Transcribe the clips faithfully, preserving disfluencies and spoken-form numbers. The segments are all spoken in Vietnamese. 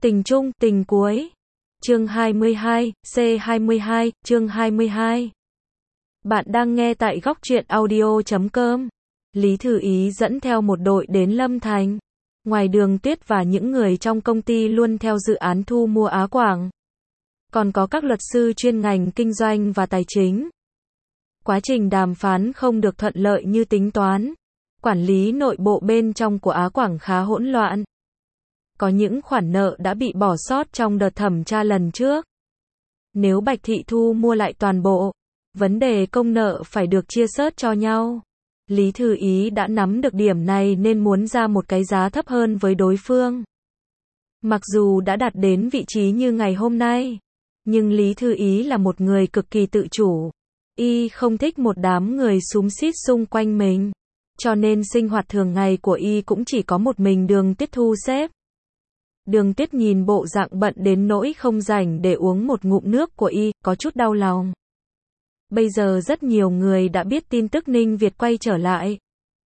Tình chung, tình cuối. Chương hai mươi hai, C hai mươi hai, chương hai mươi hai. Bạn đang nghe tại góc truyện audio chấm com. Lý Thư Ý dẫn theo một đội đến Lâm Thành. Ngoài Đường Tuyết và những người trong công ty luôn theo dự án thu mua Á Quảng, còn có các luật sư chuyên ngành kinh doanh và tài chính. Quá trình đàm phán không được thuận lợi như tính toán. Quản lý nội bộ bên trong của Á Quảng khá hỗn loạn. Có những khoản nợ đã bị bỏ sót trong đợt thẩm tra lần trước. Nếu Bạch Thị thu mua lại toàn bộ, vấn đề công nợ phải được chia sớt cho nhau. Lý Thư Ý đã nắm được điểm này nên muốn ra một cái giá thấp hơn với đối phương. Mặc dù đã đạt đến vị trí như ngày hôm nay, nhưng Lý Thư Ý là một người cực kỳ tự chủ. Y không thích một đám người xúm xít xung quanh mình. Cho nên sinh hoạt thường ngày của Y cũng chỉ có một mình Đường Tuyết thu xếp. Đường Tuyết nhìn bộ dạng bận đến nỗi không rảnh để uống một ngụm nước của Y, có chút đau lòng. Bây giờ rất nhiều người đã biết tin tức Ninh Việt quay trở lại.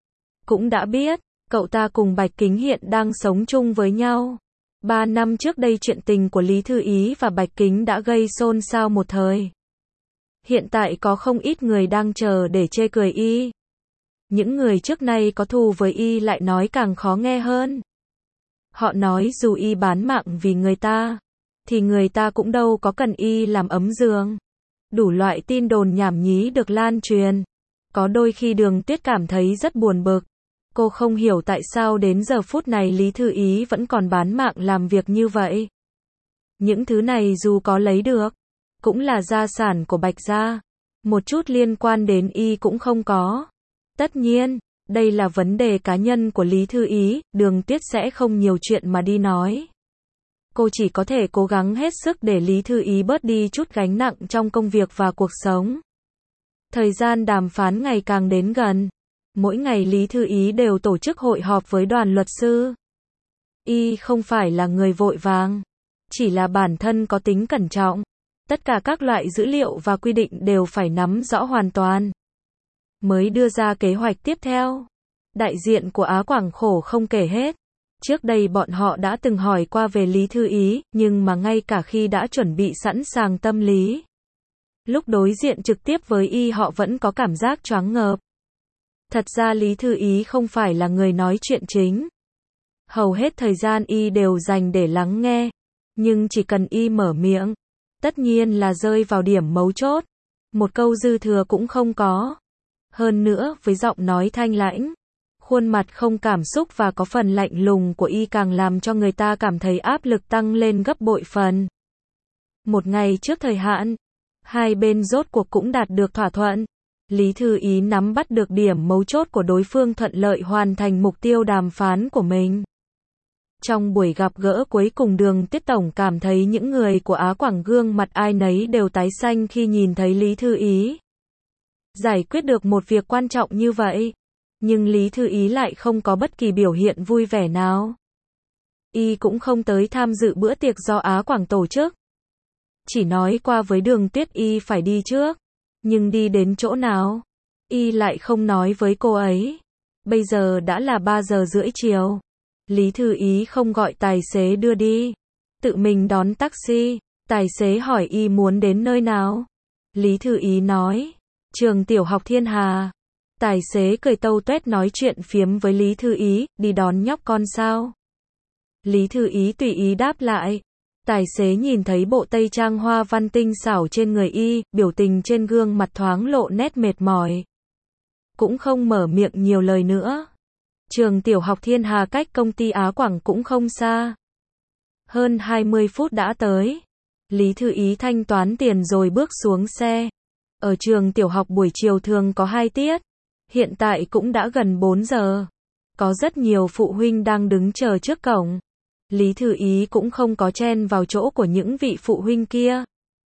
Cũng đã biết, cậu ta cùng Bạch Kính hiện đang sống chung với nhau. Ba năm trước đây chuyện tình của Lý Thư Ý và Bạch Kính đã gây xôn xao một thời. Hiện tại có không ít người đang chờ để chê cười Y. Những người trước nay có thù với Y lại nói càng khó nghe hơn. Họ nói dù Y bán mạng vì người ta, thì người ta cũng đâu có cần Y làm ấm giường. Đủ loại tin đồn nhảm nhí được lan truyền. Có đôi khi Đường Tuyết cảm thấy rất buồn bực. Cô không hiểu tại sao đến giờ phút này Lý Thư Ý vẫn còn bán mạng làm việc như vậy. Những thứ này dù có lấy được, cũng là gia sản của Bạch gia. Một chút liên quan đến Y cũng không có. Tất nhiên, đây là vấn đề cá nhân của Lý Thư Ý, Đường Tuyết sẽ không nhiều chuyện mà đi nói. Cô chỉ có thể cố gắng hết sức để Lý Thư Ý bớt đi chút gánh nặng trong công việc và cuộc sống. Thời gian đàm phán ngày càng đến gần. Mỗi ngày Lý Thư Ý đều tổ chức hội họp với đoàn luật sư. Y không phải là người vội vàng, chỉ là bản thân có tính cẩn trọng. Tất cả các loại dữ liệu và quy định đều phải nắm rõ hoàn toàn, mới đưa ra kế hoạch tiếp theo. Đại diện của Á Quảng khổ không kể hết. Trước đây bọn họ đã từng hỏi qua về Lý Thư Ý, nhưng mà ngay cả khi đã chuẩn bị sẵn sàng tâm lý, lúc đối diện trực tiếp với Y họ vẫn có cảm giác choáng ngợp. Thật ra Lý Thư Ý không phải là người nói chuyện chính. Hầu hết thời gian Y đều dành để lắng nghe. Nhưng chỉ cần Y mở miệng, tất nhiên là rơi vào điểm mấu chốt. Một câu dư thừa cũng không có. Hơn nữa, với giọng nói thanh lãnh, khuôn mặt không cảm xúc và có phần lạnh lùng của Y càng làm cho người ta cảm thấy áp lực tăng lên gấp bội phần. Một ngày trước thời hạn, hai bên rốt cuộc cũng đạt được thỏa thuận. Lý Thư Ý nắm bắt được điểm mấu chốt của đối phương thuận lợi hoàn thành mục tiêu đàm phán của mình. Trong buổi gặp gỡ cuối cùng Đường Tuyết Tổng cảm thấy những người của Á Quảng gương mặt ai nấy đều tái xanh khi nhìn thấy Lý Thư Ý giải quyết được một việc quan trọng như vậy. Nhưng Lý Thư Ý lại không có bất kỳ biểu hiện vui vẻ nào. Y cũng không tới tham dự bữa tiệc do Á Quảng tổ chức. Chỉ nói qua với Đường Tuyết Y phải đi trước. Nhưng đi đến chỗ nào, Y lại không nói với cô ấy. Bây giờ đã là ba giờ rưỡi chiều. Lý Thư Ý không gọi tài xế đưa đi, tự mình đón taxi. Tài xế hỏi Y muốn đến nơi nào. Lý Thư Ý nói, trường tiểu học Thiên Hà. Tài xế cười tâu tuét nói chuyện phiếm với Lý Thư Ý, đi đón nhóc con sao? Lý Thư Ý tùy ý đáp lại. Tài xế nhìn thấy bộ tây trang hoa văn tinh xảo trên người Y, biểu tình trên gương mặt thoáng lộ nét mệt mỏi. Cũng không mở miệng nhiều lời nữa. Trường tiểu học Thiên Hà cách công ty Á Quảng cũng không xa. Hơn hai mươi phút đã tới. Lý Thư Ý thanh toán tiền rồi bước xuống xe. Ở trường tiểu học buổi chiều thường có hai tiết. Hiện tại cũng đã gần bốn giờ. Có rất nhiều phụ huynh đang đứng chờ trước cổng. Lý Thư Ý cũng không có chen vào chỗ của những vị phụ huynh kia.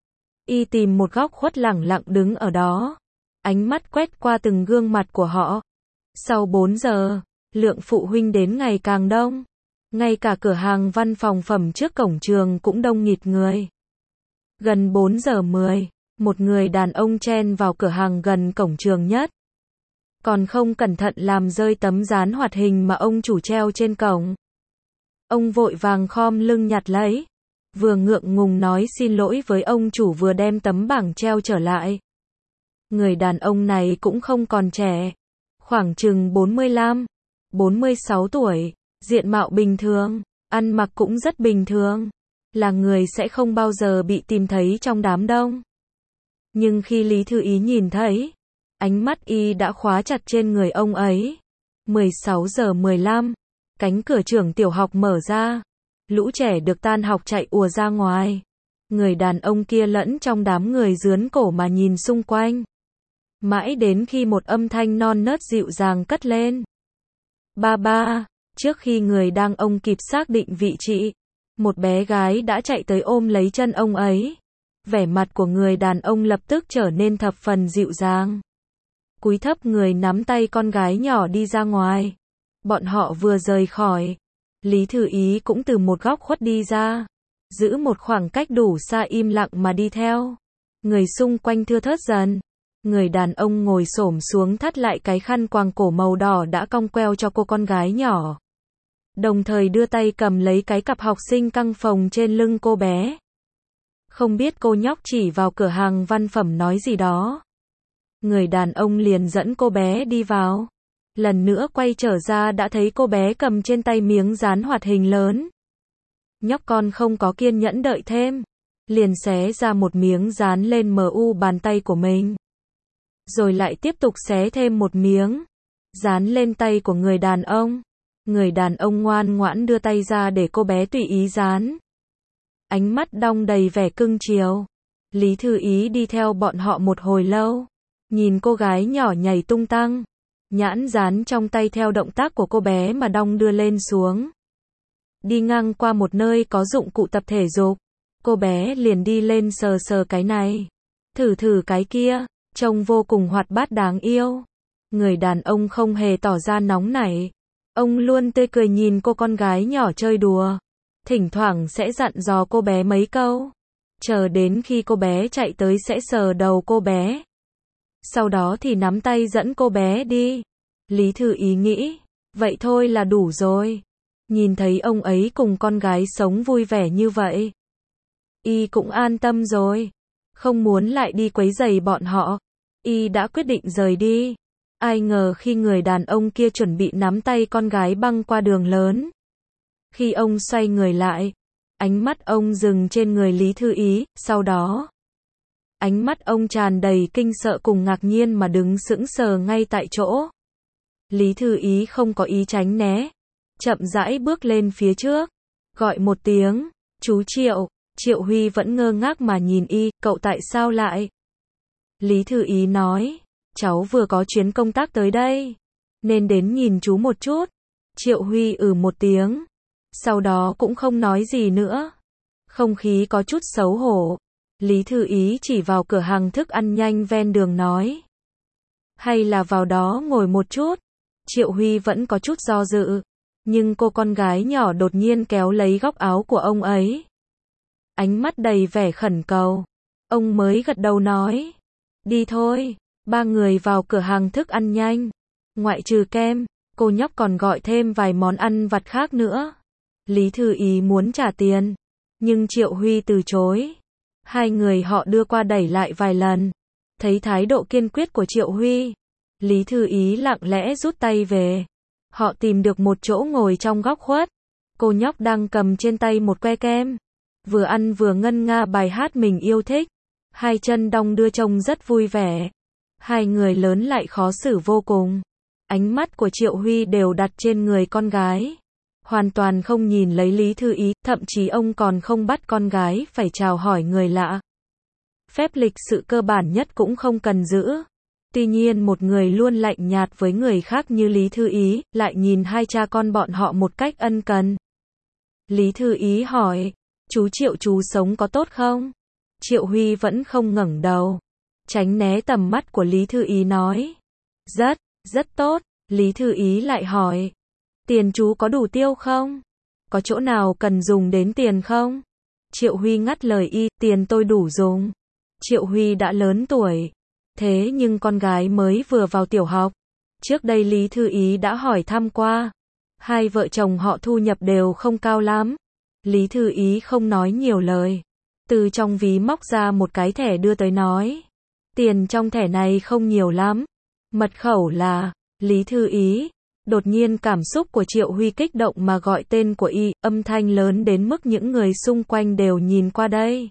Y tìm một góc khuất lẳng lặng đứng ở đó. Ánh mắt quét qua từng gương mặt của họ. Sau bốn giờ, lượng phụ huynh đến ngày càng đông. Ngay cả cửa hàng văn phòng phẩm trước cổng trường cũng đông nghịt người. Gần bốn giờ mười, một người đàn ông chen vào cửa hàng gần cổng trường nhất. Còn không cẩn thận làm rơi tấm dán hoạt hình mà ông chủ treo trên cổng. Ông vội vàng khom lưng nhặt lấy, vừa ngượng ngùng nói xin lỗi với ông chủ vừa đem tấm bảng treo trở lại. Người đàn ông này cũng không còn trẻ, khoảng chừng bốn mươi lăm, bốn mươi sáu tuổi, diện mạo bình thường, ăn mặc cũng rất bình thường, là người sẽ không bao giờ bị tìm thấy trong đám đông. Nhưng khi Lý Thư Ý nhìn thấy, ánh mắt y đã khóa chặt trên người ông ấy. mười sáu giờ mười lăm, cánh cửa trường tiểu học mở ra, lũ trẻ được tan học chạy ùa ra ngoài. Người đàn ông kia lẫn trong đám người rướn cổ mà nhìn xung quanh. Mãi đến khi một âm thanh non nớt dịu dàng cất lên. Ba ba, trước khi người đang ông kịp xác định vị trí, một bé gái đã chạy tới ôm lấy chân ông ấy. Vẻ mặt của người đàn ông lập tức trở nên thập phần dịu dàng. Cúi thấp người nắm tay con gái nhỏ đi ra ngoài. Bọn họ vừa rời khỏi, Lý Thư Ý cũng từ một góc khuất đi ra, giữ một khoảng cách đủ xa im lặng mà đi theo. Người xung quanh thưa thớt dần. Người đàn ông ngồi xổm xuống thắt lại cái khăn quàng cổ màu đỏ đã cong queo cho cô con gái nhỏ. Đồng thời đưa tay cầm lấy cái cặp học sinh căng phồng trên lưng cô bé. Không biết cô nhóc chỉ vào cửa hàng văn phẩm nói gì đó. Người đàn ông liền dẫn cô bé đi vào. Lần nữa quay trở ra đã thấy cô bé cầm trên tay miếng dán hoạt hình lớn. Nhóc con không có kiên nhẫn đợi thêm, liền xé ra một miếng dán lên em u bàn tay của mình. Rồi lại tiếp tục xé thêm một miếng, dán lên tay của người đàn ông. Người đàn ông ngoan ngoãn đưa tay ra để cô bé tùy ý dán. Ánh mắt đong đầy vẻ cưng chiều. Lý Thư Ý đi theo bọn họ một hồi lâu, nhìn cô gái nhỏ nhảy tung tăng, nhãn dán trong tay theo động tác của cô bé mà đong đưa lên xuống. Đi ngang qua một nơi có dụng cụ tập thể dục, cô bé liền đi lên sờ sờ cái này, thử thử cái kia, trông vô cùng hoạt bát đáng yêu. Người đàn ông không hề tỏ ra nóng nảy, ông luôn tươi cười nhìn cô con gái nhỏ chơi đùa, thỉnh thoảng sẽ dặn dò cô bé mấy câu, chờ đến khi cô bé chạy tới sẽ sờ đầu cô bé. Sau đó thì nắm tay dẫn cô bé đi. Lý Thư Ý nghĩ, vậy thôi là đủ rồi. Nhìn thấy ông ấy cùng con gái sống vui vẻ như vậy, y cũng an tâm rồi, không muốn lại đi quấy rầy bọn họ. Y đã quyết định rời đi. Ai ngờ khi người đàn ông kia chuẩn bị nắm tay con gái băng qua đường lớn, khi ông xoay người lại, ánh mắt ông dừng trên người Lý Thư Ý, sau đó ánh mắt ông tràn đầy kinh sợ cùng ngạc nhiên mà đứng sững sờ ngay tại chỗ. Lý Thư Ý không có ý tránh né, chậm rãi bước lên phía trước, gọi một tiếng, chú Triệu. Triệu Huy vẫn ngơ ngác mà nhìn y, cậu tại sao lại? Lý Thư Ý nói, cháu vừa có chuyến công tác tới đây, nên đến nhìn chú một chút. Triệu Huy ừ một tiếng, sau đó cũng không nói gì nữa. Không khí có chút xấu hổ. Lý Thư Ý chỉ vào cửa hàng thức ăn nhanh ven đường nói, hay là vào đó ngồi một chút. Triệu Huy vẫn có chút do dự, nhưng cô con gái nhỏ đột nhiên kéo lấy góc áo của ông ấy. Ánh mắt đầy vẻ khẩn cầu. Ông mới gật đầu nói, đi thôi. Ba người vào cửa hàng thức ăn nhanh. Ngoại trừ kem, cô nhóc còn gọi thêm vài món ăn vặt khác nữa. Lý Thư Ý muốn trả tiền, nhưng Triệu Huy từ chối. Hai người họ đưa qua đẩy lại vài lần. Thấy thái độ kiên quyết của Triệu Huy, Lý Thư Ý lặng lẽ rút tay về. Họ tìm được một chỗ ngồi trong góc khuất. Cô nhóc đang cầm trên tay một que kem, vừa ăn vừa ngân nga bài hát mình yêu thích. Hai chân đong đưa trông rất vui vẻ. Hai người lớn lại khó xử vô cùng. Ánh mắt của Triệu Huy đều đặt trên người con gái, hoàn toàn không nhìn lấy Lý Thư Ý, thậm chí ông còn không bắt con gái phải chào hỏi người lạ. Phép lịch sự cơ bản nhất cũng không cần giữ. Tuy nhiên một người luôn lạnh nhạt với người khác như Lý Thư Ý, lại nhìn hai cha con bọn họ một cách ân cần. Lý Thư Ý hỏi, chú Triệu chú sống có tốt không? Triệu Huy vẫn không ngẩng đầu, tránh né tầm mắt của Lý Thư Ý nói, rất, rất tốt. Lý Thư Ý lại hỏi, tiền chú có đủ tiêu không? Có chỗ nào cần dùng đến tiền không? Triệu Huy ngắt lời y, tiền tôi đủ dùng. Triệu Huy đã lớn tuổi, thế nhưng con gái mới vừa vào tiểu học. Trước đây Lý Thư Ý đã hỏi thăm qua. Hai vợ chồng họ thu nhập đều không cao lắm. Lý Thư Ý không nói nhiều lời. Từ trong ví móc ra một cái thẻ đưa tới nói. Tiền trong thẻ này không nhiều lắm. Mật khẩu là, Lý Thư Ý. Đột nhiên cảm xúc của Triệu Huy kích động mà gọi tên của y, âm thanh lớn đến mức những người xung quanh đều nhìn qua đây.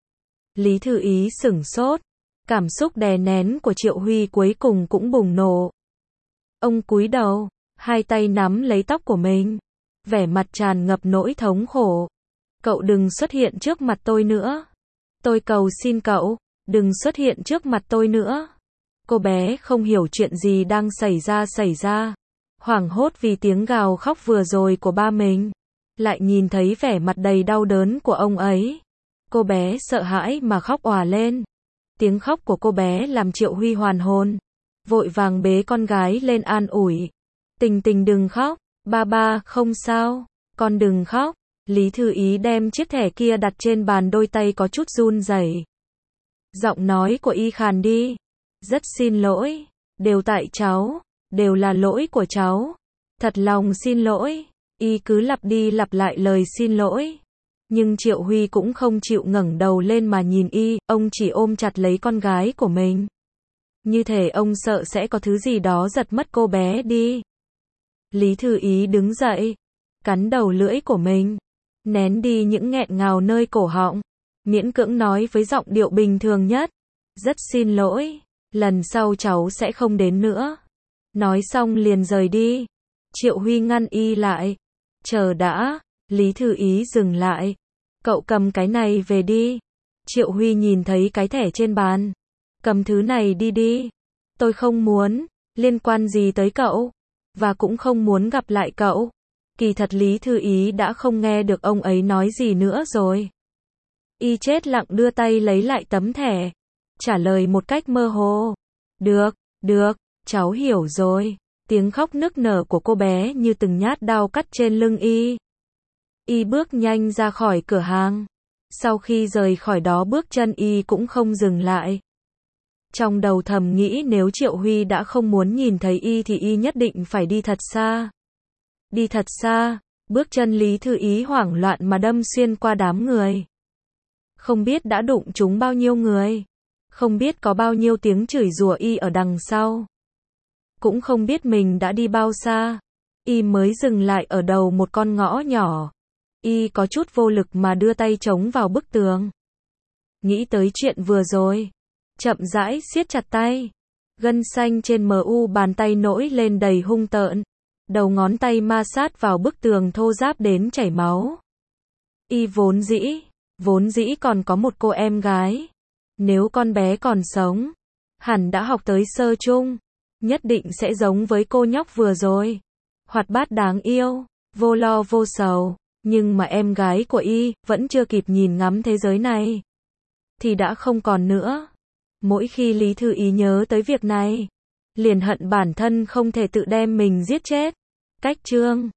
Lý Thư Ý sửng sốt. Cảm xúc đè nén của Triệu Huy cuối cùng cũng bùng nổ. Ông cúi đầu, hai tay nắm lấy tóc của mình. Vẻ mặt tràn ngập nỗi thống khổ. Cậu đừng xuất hiện trước mặt tôi nữa. Tôi cầu xin cậu, đừng xuất hiện trước mặt tôi nữa. Cô bé không hiểu chuyện gì đang xảy ra xảy ra. Hoảng hốt vì tiếng gào khóc vừa rồi của ba mình. Lại nhìn thấy vẻ mặt đầy đau đớn của ông ấy. Cô bé sợ hãi mà khóc òa lên. Tiếng khóc của cô bé làm Triệu Huy hoàn hồn. Vội vàng bế con gái lên an ủi. Tình Tình đừng khóc, ba ba không sao, con đừng khóc. Lý Thư Ý đem chiếc thẻ kia đặt trên bàn, đôi tay có chút run rẩy. Giọng nói của y khàn đi. Rất xin lỗi, đều tại cháu, đều là lỗi của cháu. Thật lòng xin lỗi. Y cứ lặp đi lặp lại lời xin lỗi. Nhưng Triệu Huy cũng không chịu ngẩng đầu lên mà nhìn y, ông chỉ ôm chặt lấy con gái của mình. Như thể ông sợ sẽ có thứ gì đó giật mất cô bé đi. Lý Thư Ý đứng dậy, cắn đầu lưỡi của mình, nén đi những nghẹn ngào nơi cổ họng, miễn cưỡng nói với giọng điệu bình thường nhất. Rất xin lỗi, lần sau cháu sẽ không đến nữa. Nói xong liền rời đi. Triệu Huy ngăn y lại. Chờ đã, Lý Thư Ý dừng lại. Cậu cầm cái này về đi. Triệu Huy nhìn thấy cái thẻ trên bàn. Cầm thứ này đi đi. Tôi không muốn, liên quan gì tới cậu. Và cũng không muốn gặp lại cậu. Kỳ thật Lý Thư Ý đã không nghe được ông ấy nói gì nữa rồi. Y chết lặng đưa tay lấy lại tấm thẻ. Trả lời một cách mơ hồ. Được, được, cháu hiểu rồi. Tiếng khóc nức nở của cô bé như từng nhát đao cắt trên lưng y. Y bước nhanh ra khỏi cửa hàng. Sau khi rời khỏi đó bước chân y cũng không dừng lại. Trong đầu thầm nghĩ nếu Triệu Huy đã không muốn nhìn thấy y thì y nhất định phải đi thật xa. Đi thật xa, bước chân Lý Thư Ý hoảng loạn mà đâm xuyên qua đám người. Không biết đã đụng trúng bao nhiêu người. Không biết có bao nhiêu tiếng chửi rủa y ở đằng sau. Cũng không biết mình đã đi bao xa. Y mới dừng lại ở đầu một con ngõ nhỏ. Y có chút vô lực mà đưa tay chống vào bức tường. Nghĩ tới chuyện vừa rồi. Chậm rãi siết chặt tay. Gân xanh trên mờ u bàn tay nổi lên đầy hung tợn. Đầu ngón tay ma sát vào bức tường thô ráp đến chảy máu. Y vốn dĩ, vốn dĩ còn có một cô em gái. Nếu con bé còn sống, hẳn đã học tới sơ trung. Nhất định sẽ giống với cô nhóc vừa rồi. Hoạt bát đáng yêu, vô lo vô sầu. Nhưng mà em gái của y, vẫn chưa kịp nhìn ngắm thế giới này. Thì đã không còn nữa. Mỗi khi Lý Thư Ý nhớ tới việc này, liền hận bản thân không thể tự đem mình giết chết. Cách chương